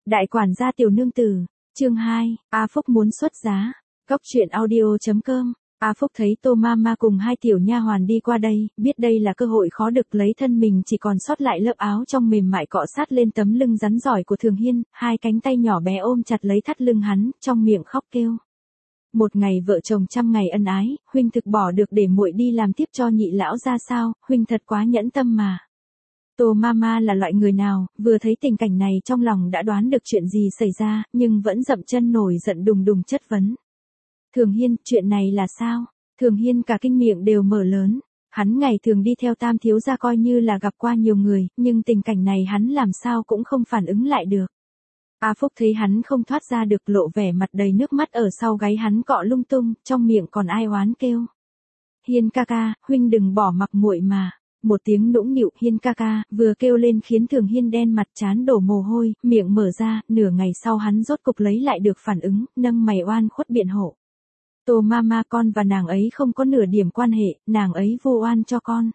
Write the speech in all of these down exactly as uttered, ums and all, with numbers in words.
Đại quản gia tiểu nương tử, chương hai, A Phúc muốn xuất giá. Góc truyện audio.com. A Phúc thấy Tô Mama cùng hai tiểu nha hoàn đi qua đây, biết đây là cơ hội khó được, lấy thân mình chỉ còn sót lại lớp áo trong mềm mại cọ sát lên tấm lưng rắn giỏi của Thường Hiên, hai cánh tay nhỏ bé ôm chặt lấy thắt lưng hắn, trong miệng khóc kêu. Một ngày vợ chồng trăm ngày ân ái, huynh thực bỏ được để muội đi làm tiếp cho nhị lão ra sao, huynh thật quá nhẫn tâm mà. Tô Mama là loại người nào, vừa thấy tình cảnh này trong lòng đã đoán được chuyện gì xảy ra, nhưng vẫn dậm chân nổi giận đùng đùng chất vấn. Thường Hiên, chuyện này là sao? Thường Hiên cả kinh miệng đều mở lớn. Hắn ngày thường đi theo Tam thiếu gia coi như là gặp qua nhiều người, nhưng tình cảnh này hắn làm sao cũng không phản ứng lại được. A Phúc thấy hắn không thoát ra được, lộ vẻ mặt đầy nước mắt ở sau gáy hắn cọ lung tung, trong miệng còn ai oán kêu. Hiên ca ca, huynh đừng bỏ mặc muội mà. Một tiếng nũng nịu Hiên ca ca, vừa kêu lên khiến Thường Hiên đen mặt trán đổ mồ hôi, miệng mở ra, nửa ngày sau hắn rốt cục lấy lại được phản ứng, nâng mày oan khuất biện hộ. Tô Mama, con và nàng ấy không có nửa điểm quan hệ, nàng ấy vu oan cho con.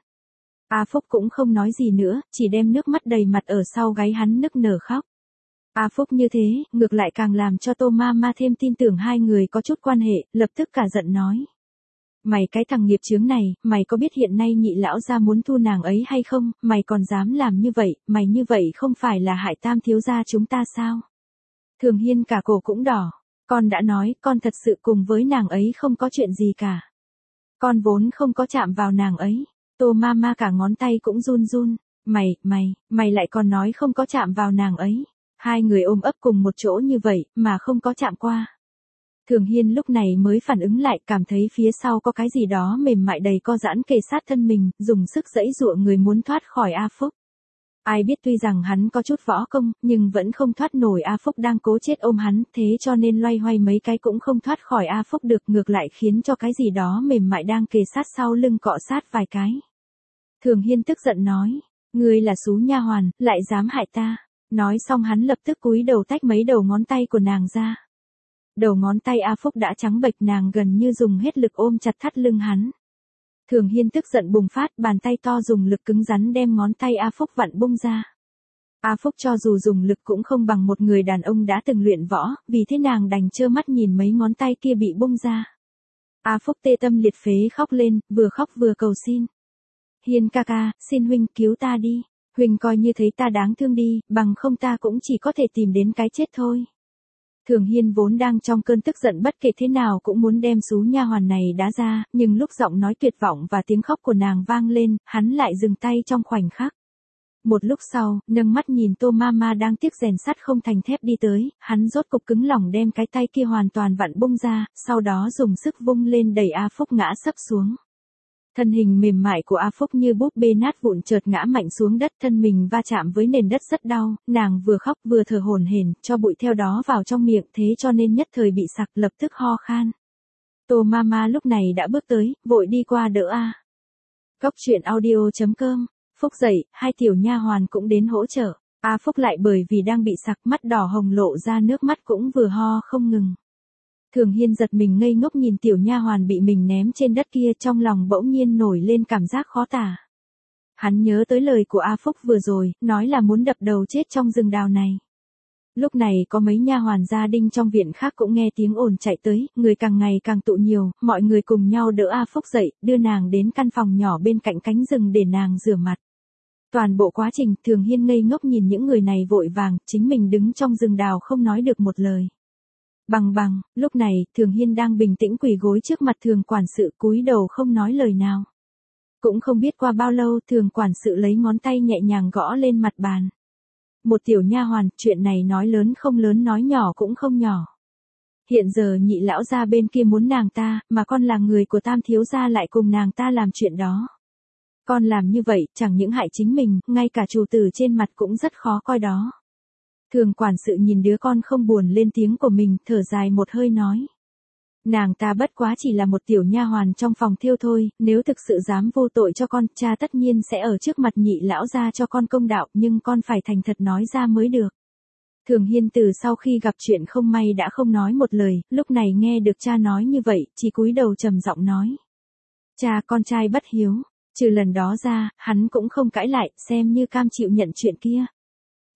A Phúc cũng không nói gì nữa, chỉ đem nước mắt đầy mặt ở sau gáy hắn nức nở khóc. A Phúc như thế, ngược lại càng làm cho Tô Mama thêm tin tưởng hai người có chút quan hệ, lập tức cả giận nói. Mày cái thằng nghiệp chướng này, mày có biết hiện nay nhị lão gia muốn thu nàng ấy hay không, mày còn dám làm như vậy, mày như vậy không phải là hại Tam thiếu gia chúng ta sao? Thường Hiên cả cổ cũng đỏ, con đã nói, con thật sự cùng với nàng ấy không có chuyện gì cả. Con vốn không có chạm vào nàng ấy. Tô Mama cả ngón tay cũng run run, mày, mày, mày lại còn nói không có chạm vào nàng ấy. Hai người ôm ấp cùng một chỗ như vậy, mà không có chạm qua. Thường Hiên lúc này mới phản ứng lại, cảm thấy phía sau có cái gì đó mềm mại đầy co giãn kề sát thân mình, dùng sức giãy giụa người muốn thoát khỏi A Phúc. Ai biết tuy rằng hắn có chút võ công, nhưng vẫn không thoát nổi A Phúc đang cố chết ôm hắn, thế cho nên loay hoay mấy cái cũng không thoát khỏi A Phúc được, ngược lại khiến cho cái gì đó mềm mại đang kề sát sau lưng cọ sát vài cái. Thường Hiên tức giận nói, ngươi là xú nha hoàn, lại dám hại ta. Nói xong hắn lập tức cúi đầu tách mấy đầu ngón tay của nàng ra. Đầu ngón tay A Phúc đã trắng bệch, nàng gần như dùng hết lực ôm chặt thắt lưng hắn. Thường Hiên tức giận bùng phát, bàn tay to dùng lực cứng rắn đem ngón tay A Phúc vặn bung ra. A Phúc cho dù dùng lực cũng không bằng một người đàn ông đã từng luyện võ, vì thế nàng đành trơ mắt nhìn mấy ngón tay kia bị bung ra. A Phúc tê tâm liệt phế khóc lên, vừa khóc vừa cầu xin. Hiên ca ca, xin huynh cứu ta đi. Huynh coi như thấy ta đáng thương đi, bằng không ta cũng chỉ có thể tìm đến cái chết thôi. Thường Hiên vốn đang trong cơn tức giận, bất kể thế nào cũng muốn đem xú nha hoàn này đá ra, nhưng lúc giọng nói tuyệt vọng và tiếng khóc của nàng vang lên, hắn lại dừng tay trong khoảnh khắc. Một lúc sau, nâng mắt nhìn Tô Mama đang tiếc rèn sắt không thành thép đi tới, hắn rốt cục cứng lòng đem cái tay kia hoàn toàn vặn bung ra, sau đó dùng sức vung lên đẩy A Phúc ngã sấp xuống. Thân hình mềm mại của A Phúc như búp bê nát vụn chợt ngã mạnh xuống đất, thân mình va chạm với nền đất rất đau, nàng vừa khóc vừa thở hổn hển, cho bụi theo đó vào trong miệng, thế cho nên nhất thời bị sặc, lập tức ho khan. Tô Mama lúc này đã bước tới, vội đi qua đỡ A. Góc truyện audio.com. Phúc dậy, hai tiểu nha hoàn cũng đến hỗ trợ. A Phúc lại bởi vì đang bị sặc, mắt đỏ hồng lộ ra nước mắt cũng vừa ho không ngừng. Thường Hiên giật mình ngây ngốc nhìn tiểu nha hoàn bị mình ném trên đất kia, trong lòng bỗng nhiên nổi lên cảm giác khó tả. Hắn nhớ tới lời của A Phúc vừa rồi, nói là muốn đập đầu chết trong rừng đào này. Lúc này có mấy nha hoàn gia đình trong viện khác cũng nghe tiếng ồn chạy tới, người càng ngày càng tụ nhiều, mọi người cùng nhau đỡ A Phúc dậy, đưa nàng đến căn phòng nhỏ bên cạnh cánh rừng để nàng rửa mặt. Toàn bộ quá trình, Thường Hiên ngây ngốc nhìn những người này vội vàng, chính mình đứng trong rừng đào không nói được một lời. Bằng bằng, lúc này, Thường Hiên đang bình tĩnh quỳ gối trước mặt Thường quản sự, cúi đầu không nói lời nào. Cũng không biết qua bao lâu, Thường quản sự lấy ngón tay nhẹ nhàng gõ lên mặt bàn. Một tiểu nha hoàn, chuyện này nói lớn không lớn, nói nhỏ cũng không nhỏ. Hiện giờ nhị lão gia bên kia muốn nàng ta, mà con là người của Tam thiếu gia lại cùng nàng ta làm chuyện đó. Con làm như vậy, chẳng những hại chính mình, ngay cả chủ tử trên mặt cũng rất khó coi đó. Thường quản sự nhìn đứa con không buồn lên tiếng của mình, thở dài một hơi nói. Nàng ta bất quá chỉ là một tiểu nha hoàn trong phòng thiêu thôi, nếu thực sự dám vô tội cho con, cha tất nhiên sẽ ở trước mặt nhị lão gia cho con công đạo, nhưng con phải thành thật nói ra mới được. Thường Hiên từ sau khi gặp chuyện không may đã không nói một lời, lúc này nghe được cha nói như vậy, chỉ cúi đầu trầm giọng nói. Cha, con trai bất hiếu. Trừ lần đó ra, hắn cũng không cãi lại, xem như cam chịu nhận chuyện kia.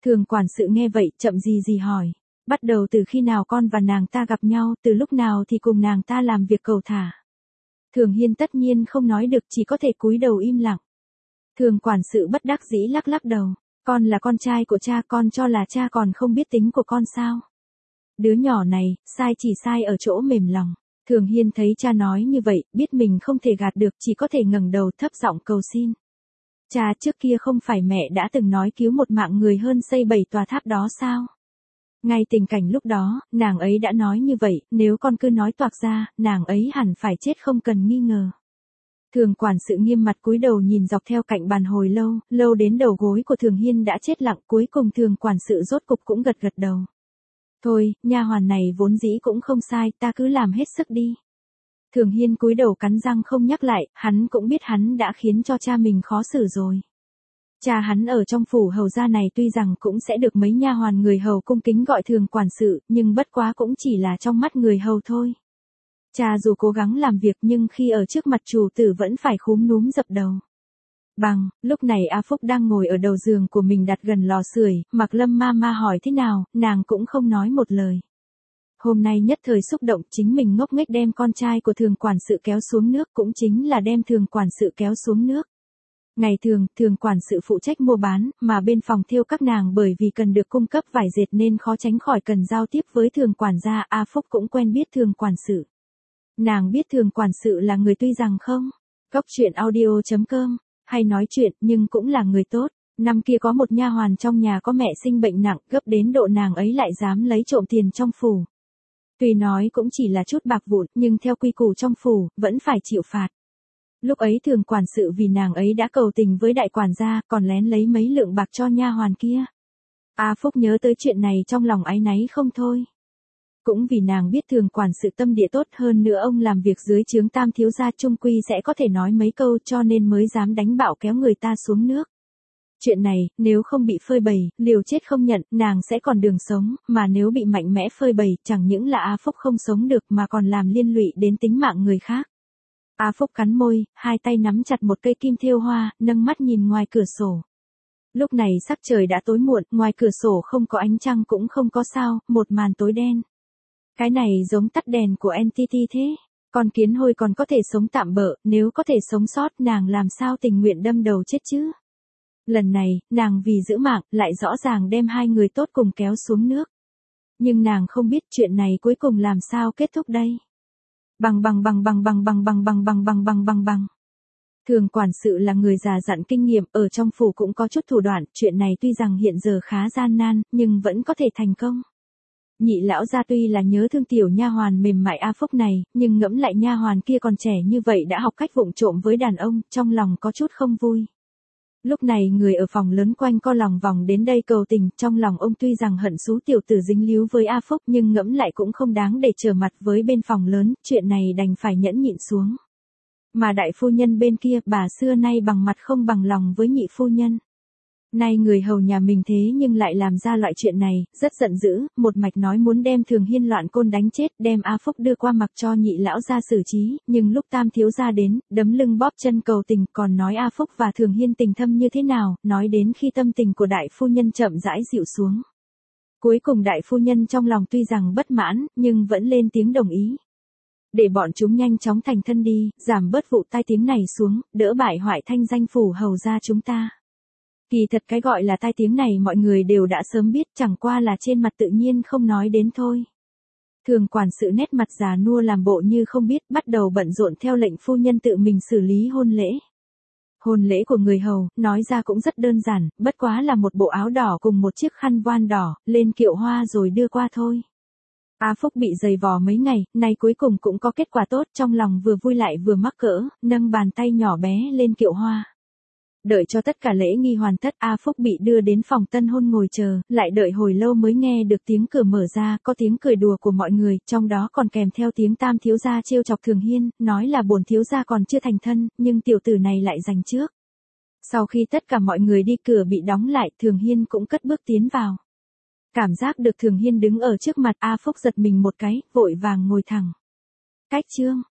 Thường quản sự nghe vậy, chậm gì gì hỏi. Bắt đầu từ khi nào con và nàng ta gặp nhau, từ lúc nào thì cùng nàng ta làm việc cầu thả. Thường Hiên tất nhiên không nói được, chỉ có thể cúi đầu im lặng. Thường quản sự bất đắc dĩ lắc lắc đầu. Con là con trai của cha, con cho là cha còn không biết tính của con sao? Đứa nhỏ này, sai chỉ sai ở chỗ mềm lòng. Thường Hiên thấy cha nói như vậy, biết mình không thể gạt được, chỉ có thể ngẩng đầu thấp giọng cầu xin. Cha, trước kia không phải mẹ đã từng nói cứu một mạng người hơn xây bảy tòa tháp đó sao? Ngay tình cảnh lúc đó, nàng ấy đã nói như vậy, nếu con cứ nói toạc ra, nàng ấy hẳn phải chết không cần nghi ngờ. Thường quản sự nghiêm mặt cúi đầu nhìn dọc theo cạnh bàn hồi lâu, lâu đến đầu gối của Thường Hiên đã chết lặng, cuối cùng thường quản sự rốt cục cũng gật gật đầu. Thôi, nha hoàn này vốn dĩ cũng không sai, ta cứ làm hết sức đi. Thường Hiên cúi đầu cắn răng không nhắc lại, hắn cũng biết hắn đã khiến cho cha mình khó xử rồi. Cha hắn ở trong phủ hầu gia này tuy rằng cũng sẽ được mấy nha hoàn người hầu cung kính gọi thường quản sự, nhưng bất quá cũng chỉ là trong mắt người hầu thôi. Cha dù cố gắng làm việc nhưng khi ở trước mặt chủ tử vẫn phải khúm núm dập đầu. Bằng, lúc này A Phúc đang ngồi ở đầu giường của mình đặt gần lò sưởi, Mạc Lâm ma ma hỏi thế nào, nàng cũng không nói một lời. Hôm nay nhất thời xúc động, chính mình ngốc nghếch đem con trai của thường quản sự kéo xuống nước, cũng chính là đem thường quản sự kéo xuống nước. Ngày thường, thường quản sự phụ trách mua bán, mà bên phòng thêu các nàng bởi vì cần được cung cấp vải dệt nên khó tránh khỏi cần giao tiếp với thường quản gia. A Phúc cũng quen biết thường quản sự. Nàng biết thường quản sự là người tuy rằng không, góc chuyện audio chấm com, hay nói chuyện, nhưng cũng là người tốt. Năm kia có một nha hoàn trong nhà có mẹ sinh bệnh nặng, gấp đến độ nàng ấy lại dám lấy trộm tiền trong phủ. Tuy nói cũng chỉ là chút bạc vụn, nhưng theo quy củ trong phủ, vẫn phải chịu phạt. Lúc ấy thường quản sự vì nàng ấy đã cầu tình với đại quản gia, còn lén lấy mấy lượng bạc cho nha hoàn kia. A Phúc nhớ tới chuyện này trong lòng áy náy không thôi. Cũng vì nàng biết thường quản sự tâm địa tốt, hơn nữa ông làm việc dưới trướng tam thiếu gia trung quy sẽ có thể nói mấy câu, cho nên mới dám đánh bạo kéo người ta xuống nước. Chuyện này, nếu không bị phơi bày, liều chết không nhận, nàng sẽ còn đường sống, mà nếu bị mạnh mẽ phơi bày, chẳng những là A Phúc không sống được mà còn làm liên lụy đến tính mạng người khác. A Phúc cắn môi, hai tay nắm chặt một cây kim thêu hoa, nâng mắt nhìn ngoài cửa sổ. Lúc này sắc trời đã tối muộn, ngoài cửa sổ không có ánh trăng cũng không có sao, một màn tối đen. Cái này giống tắt đèn của en tê tê thế. Con kiến hôi còn có thể sống tạm bợ, nếu có thể sống sót nàng làm sao tình nguyện đâm đầu chết chứ. Lần này, nàng vì giữ mạng, lại rõ ràng đem hai người tốt cùng kéo xuống nước. Nhưng nàng không biết chuyện này cuối cùng làm sao kết thúc đây. Bằng bằng bằng bằng bằng bằng bằng bằng bằng bằng bằng bằng bằng. Thường quản sự là người già dặn kinh nghiệm, ở trong phủ cũng có chút thủ đoạn, chuyện này tuy rằng hiện giờ khá gian nan, nhưng vẫn có thể thành công. Nhị lão gia tuy là nhớ thương tiểu nha hoàn mềm mại A Phúc này, nhưng ngẫm lại nha hoàn kia còn trẻ như vậy đã học cách vụng trộm với đàn ông, trong lòng có chút không vui. Lúc này người ở phòng lớn quanh co lòng vòng đến đây cầu tình, trong lòng ông tuy rằng hận xú tiểu tử dính líu với A Phúc nhưng ngẫm lại cũng không đáng để trở mặt với bên phòng lớn, chuyện này đành phải nhẫn nhịn xuống. Mà đại phu nhân bên kia, bà xưa nay bằng mặt không bằng lòng với nhị phu nhân. Nay người hầu nhà mình thế nhưng lại làm ra loại chuyện này, rất giận dữ, một mạch nói muốn đem Thường Hiên loạn côn đánh chết, đem A Phúc đưa qua mặc cho nhị lão ra xử trí, nhưng lúc tam thiếu gia đến, đấm lưng bóp chân cầu tình, còn nói A Phúc và Thường Hiên tình thâm như thế nào, nói đến khi tâm tình của đại phu nhân chậm rãi dịu xuống. Cuối cùng đại phu nhân trong lòng tuy rằng bất mãn, nhưng vẫn lên tiếng đồng ý. Để bọn chúng nhanh chóng thành thân đi, giảm bớt vụ tai tiếng này xuống, đỡ bại hoại thanh danh phủ hầu gia chúng ta. Kỳ thật cái gọi là tai tiếng này mọi người đều đã sớm biết, chẳng qua là trên mặt tự nhiên không nói đến thôi. Thường quản sự nét mặt già nua làm bộ như không biết, bắt đầu bận rộn theo lệnh phu nhân tự mình xử lý hôn lễ. Hôn lễ của người hầu, nói ra cũng rất đơn giản, bất quá là một bộ áo đỏ cùng một chiếc khăn voan đỏ, lên kiệu hoa rồi đưa qua thôi. A Phúc bị giày vò mấy ngày, nay cuối cùng cũng có kết quả tốt, trong lòng vừa vui lại vừa mắc cỡ, nâng bàn tay nhỏ bé lên kiệu hoa. Đợi cho tất cả lễ nghi hoàn tất, A Phúc bị đưa đến phòng tân hôn ngồi chờ, lại đợi hồi lâu mới nghe được tiếng cửa mở ra, có tiếng cười đùa của mọi người, trong đó còn kèm theo tiếng tam thiếu gia trêu chọc Thường Hiên, nói là bổn thiếu gia còn chưa thành thân, nhưng tiểu tử này lại giành trước. Sau khi tất cả mọi người đi, cửa bị đóng lại, Thường Hiên cũng cất bước tiến vào. Cảm giác được Thường Hiên đứng ở trước mặt, A Phúc giật mình một cái, vội vàng ngồi thẳng. Cách chương